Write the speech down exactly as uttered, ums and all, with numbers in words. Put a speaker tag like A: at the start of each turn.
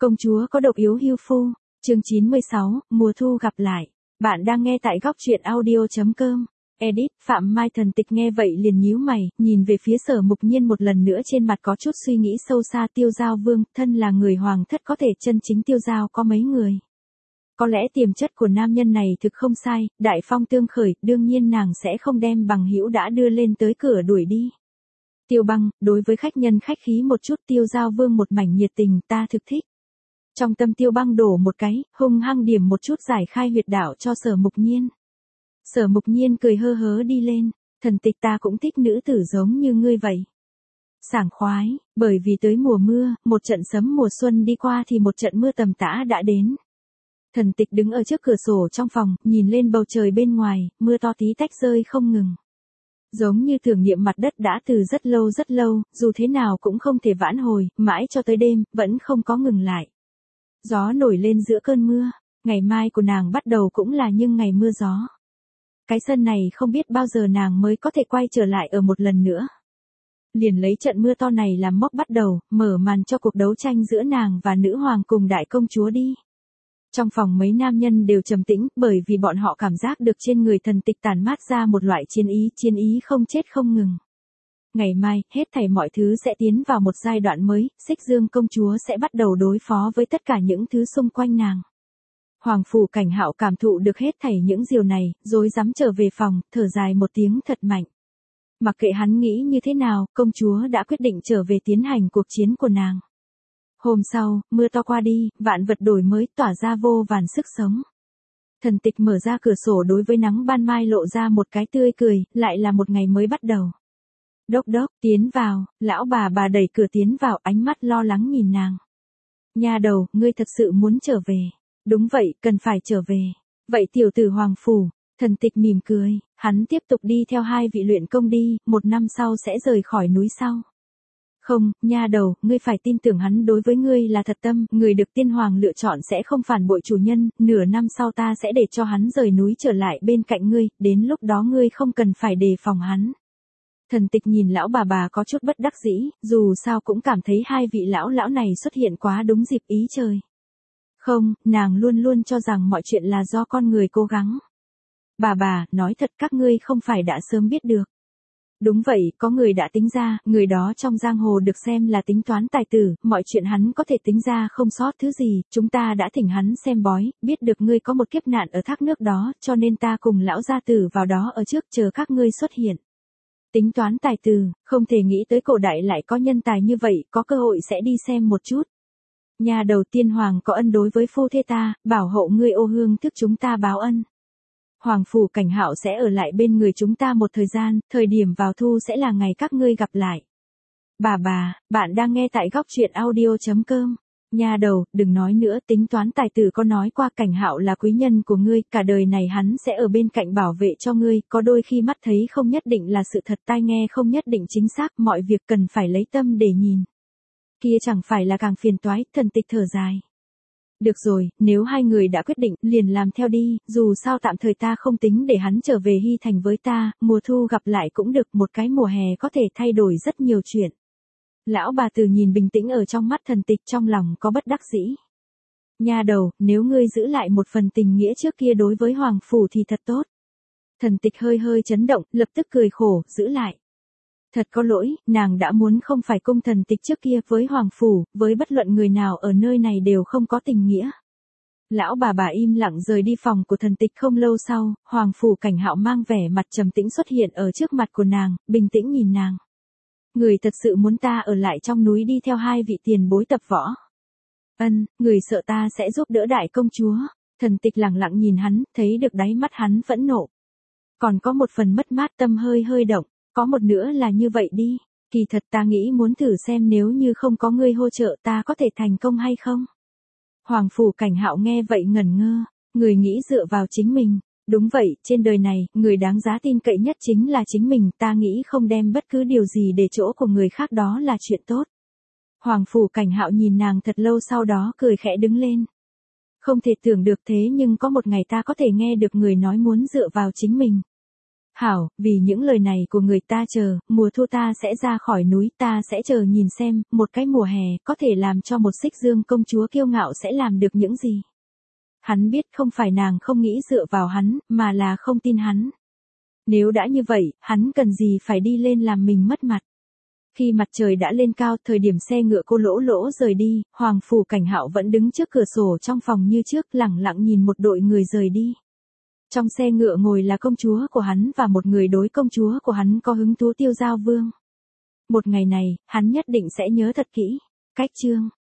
A: Công chúa có độc yếu hưu phu, chương chín mươi sáu, mùa thu gặp lại. Bạn đang nghe tại góc truyện audio chấm com. Edit, Phạm Mai Thần Tịch nghe vậy liền nhíu mày, nhìn về phía Sở Mục Nhiên một lần nữa trên mặt có chút suy nghĩ sâu xa. Tiêu Giao Vương, thân là người hoàng thất có thể chân chính tiêu giao có mấy người. Có lẽ tiềm chất của nam nhân này thực không sai, đại phong tương khởi, đương nhiên nàng sẽ không đem bằng hữu đã đưa lên tới cửa đuổi đi. Tiêu Băng, đối với khách nhân khách khí một chút. Tiêu Giao Vương một mảnh nhiệt tình, ta thực thích. Trong tâm Tiêu Băng đổ một cái, hung hăng điểm một chút giải khai huyệt đạo cho Sở Mục Nhiên. Sở Mục Nhiên cười hơ hớ đi lên, Thần Tịch ta cũng thích nữ tử giống như ngươi vậy. Sảng khoái, bởi vì tới mùa mưa, một trận sấm mùa xuân đi qua thì một trận mưa tầm tã đã đến. Thần Tịch đứng ở trước cửa sổ trong phòng, nhìn lên bầu trời bên ngoài, mưa to tí tách rơi không ngừng. Giống như tưởng niệm mặt đất đã từ rất lâu rất lâu, dù thế nào cũng không thể vãn hồi, mãi cho tới đêm, vẫn không có ngừng lại. Gió nổi lên giữa cơn mưa, ngày mai của nàng bắt đầu cũng là những ngày mưa gió. Cái sân này không biết bao giờ nàng mới có thể quay trở lại ở một lần nữa. Liền lấy trận mưa to này làm mốc bắt đầu, mở màn cho cuộc đấu tranh giữa nàng và nữ hoàng cùng đại công chúa đi. Trong phòng mấy nam nhân đều trầm tĩnh, bởi vì bọn họ cảm giác được trên người Thần Tịch tản mát ra một loại chiến ý, chiến ý không chết không ngừng. Ngày mai, hết thảy mọi thứ sẽ tiến vào một giai đoạn mới, Xích Dương công chúa sẽ bắt đầu đối phó với tất cả những thứ xung quanh nàng. Hoàng phủ Cảnh Hạo cảm thụ được hết thảy những điều này, rối rắm trở về phòng, thở dài một tiếng thật mạnh. Mặc kệ hắn nghĩ như thế nào, công chúa đã quyết định trở về tiến hành cuộc chiến của nàng. Hôm sau, mưa to qua đi, vạn vật đổi mới, tỏa ra vô vàn sức sống. Thần Tịch mở ra cửa sổ đối với nắng ban mai lộ ra một cái tươi cười, lại là một ngày mới bắt đầu. Đốc đốc, tiến vào, lão bà bà đẩy cửa tiến vào, ánh mắt lo lắng nhìn nàng. Nha đầu, ngươi thật sự muốn trở về. Đúng vậy, cần phải trở về. Vậy tiểu tử hoàng phủ, Thần Tịch mỉm cười, hắn tiếp tục đi theo hai vị luyện công đi, một năm sau sẽ rời khỏi núi sau. Không, nha đầu, ngươi phải tin tưởng hắn đối với ngươi là thật tâm, người được tiên hoàng lựa chọn sẽ không phản bội chủ nhân, nửa năm sau ta sẽ để cho hắn rời núi trở lại bên cạnh ngươi, đến lúc đó ngươi không cần phải đề phòng hắn. Thần Tịch nhìn lão bà bà có chút bất đắc dĩ, dù sao cũng cảm thấy hai vị lão lão này xuất hiện quá đúng dịp ý trời. Không, nàng luôn luôn cho rằng mọi chuyện là do con người cố gắng. Bà bà, nói thật các ngươi không phải đã sớm biết được. Đúng vậy, có người đã tính ra, người đó trong giang hồ được xem là tính toán tài tử, mọi chuyện hắn có thể tính ra không sót thứ gì, chúng ta đã thỉnh hắn xem bói, biết được ngươi có một kiếp nạn ở thác nước đó, cho nên ta cùng lão gia tử vào đó ở trước chờ các ngươi xuất hiện. Tính toán tài tử, không thể nghĩ tới cổ đại lại có nhân tài như vậy, có cơ hội sẽ đi xem một chút. Nhà đầu tiên hoàng có ân đối với phu thê ta, bảo hộ ngươi ô hương thức chúng ta báo ân. Hoàng phủ Cảnh Hạo sẽ ở lại bên người chúng ta một thời gian, thời điểm vào thu sẽ là ngày các ngươi gặp lại. Bà bà, bạn đang nghe tại góc truyện audio chấm com. Nha đầu, đừng nói nữa, tính toán tài tử có nói qua Cảnh Hạo là quý nhân của ngươi, cả đời này hắn sẽ ở bên cạnh bảo vệ cho ngươi, có đôi khi mắt thấy không nhất định là sự thật, tai nghe không nhất định chính xác, mọi việc cần phải lấy tâm để nhìn. Kia chẳng phải là càng phiền toái, Thần Tịch thở dài. Được rồi, nếu hai người đã quyết định, liền làm theo đi, dù sao tạm thời ta không tính để hắn trở về Hy Thành với ta, mùa thu gặp lại cũng được, một cái mùa hè có thể thay đổi rất nhiều chuyện. Lão bà tử nhìn bình tĩnh ở trong mắt Thần Tịch, trong lòng có bất đắc dĩ. Nha đầu, nếu ngươi giữ lại một phần tình nghĩa trước kia đối với hoàng phủ thì thật tốt. Thần Tịch hơi hơi chấn động, lập tức cười khổ, giữ lại. Thật có lỗi, nàng đã muốn không phải cung Thần Tịch trước kia với hoàng phủ, với bất luận người nào ở nơi này đều không có tình nghĩa. Lão bà bà im lặng rời đi phòng của Thần Tịch không lâu sau, hoàng phủ Cảnh Hạo mang vẻ mặt trầm tĩnh xuất hiện ở trước mặt của nàng, bình tĩnh nhìn nàng. Người thật sự muốn ta ở lại trong núi đi theo hai vị tiền bối tập võ. Ân, người sợ ta sẽ giúp đỡ đại công chúa. Thần Tịch lặng lặng nhìn hắn, thấy được đáy mắt hắn phẫn nộ. Còn có một phần mất mát, tâm hơi hơi động. Có một nữa là như vậy đi, kỳ thật ta nghĩ muốn thử xem nếu như không có ngươi hỗ trợ ta có thể thành công hay không. Hoàng phủ Cảnh Hạo nghe vậy ngẩn ngơ, người nghĩ dựa vào chính mình, đúng vậy, trên đời này, người đáng giá tin cậy nhất chính là chính mình, ta nghĩ không đem bất cứ điều gì để chỗ của người khác đó là chuyện tốt. Hoàng phủ Cảnh Hạo nhìn nàng thật lâu sau đó cười khẽ đứng lên. Không thể tưởng được thế nhưng có một ngày ta có thể nghe được người nói muốn dựa vào chính mình. Hảo, vì những lời này của người ta chờ, mùa thu ta sẽ ra khỏi núi, ta sẽ chờ nhìn xem, một cái mùa hè, có thể làm cho một xích dương công chúa kiêu ngạo sẽ làm được những gì. Hắn biết không phải nàng không nghĩ dựa vào hắn, mà là không tin hắn. Nếu đã như vậy, hắn cần gì phải đi lên làm mình mất mặt. Khi mặt trời đã lên cao, thời điểm xe ngựa cô Lỗ Lỗ rời đi, Hoàng Phủ Cảnh Hạo vẫn đứng trước cửa sổ trong phòng như trước, lẳng lặng nhìn một đội người rời đi. Trong xe ngựa ngồi là công chúa của hắn và một người đối công chúa của hắn có hứng thú Tiêu Giao Vương. Một ngày này, hắn nhất định sẽ nhớ thật kỹ. Cách chương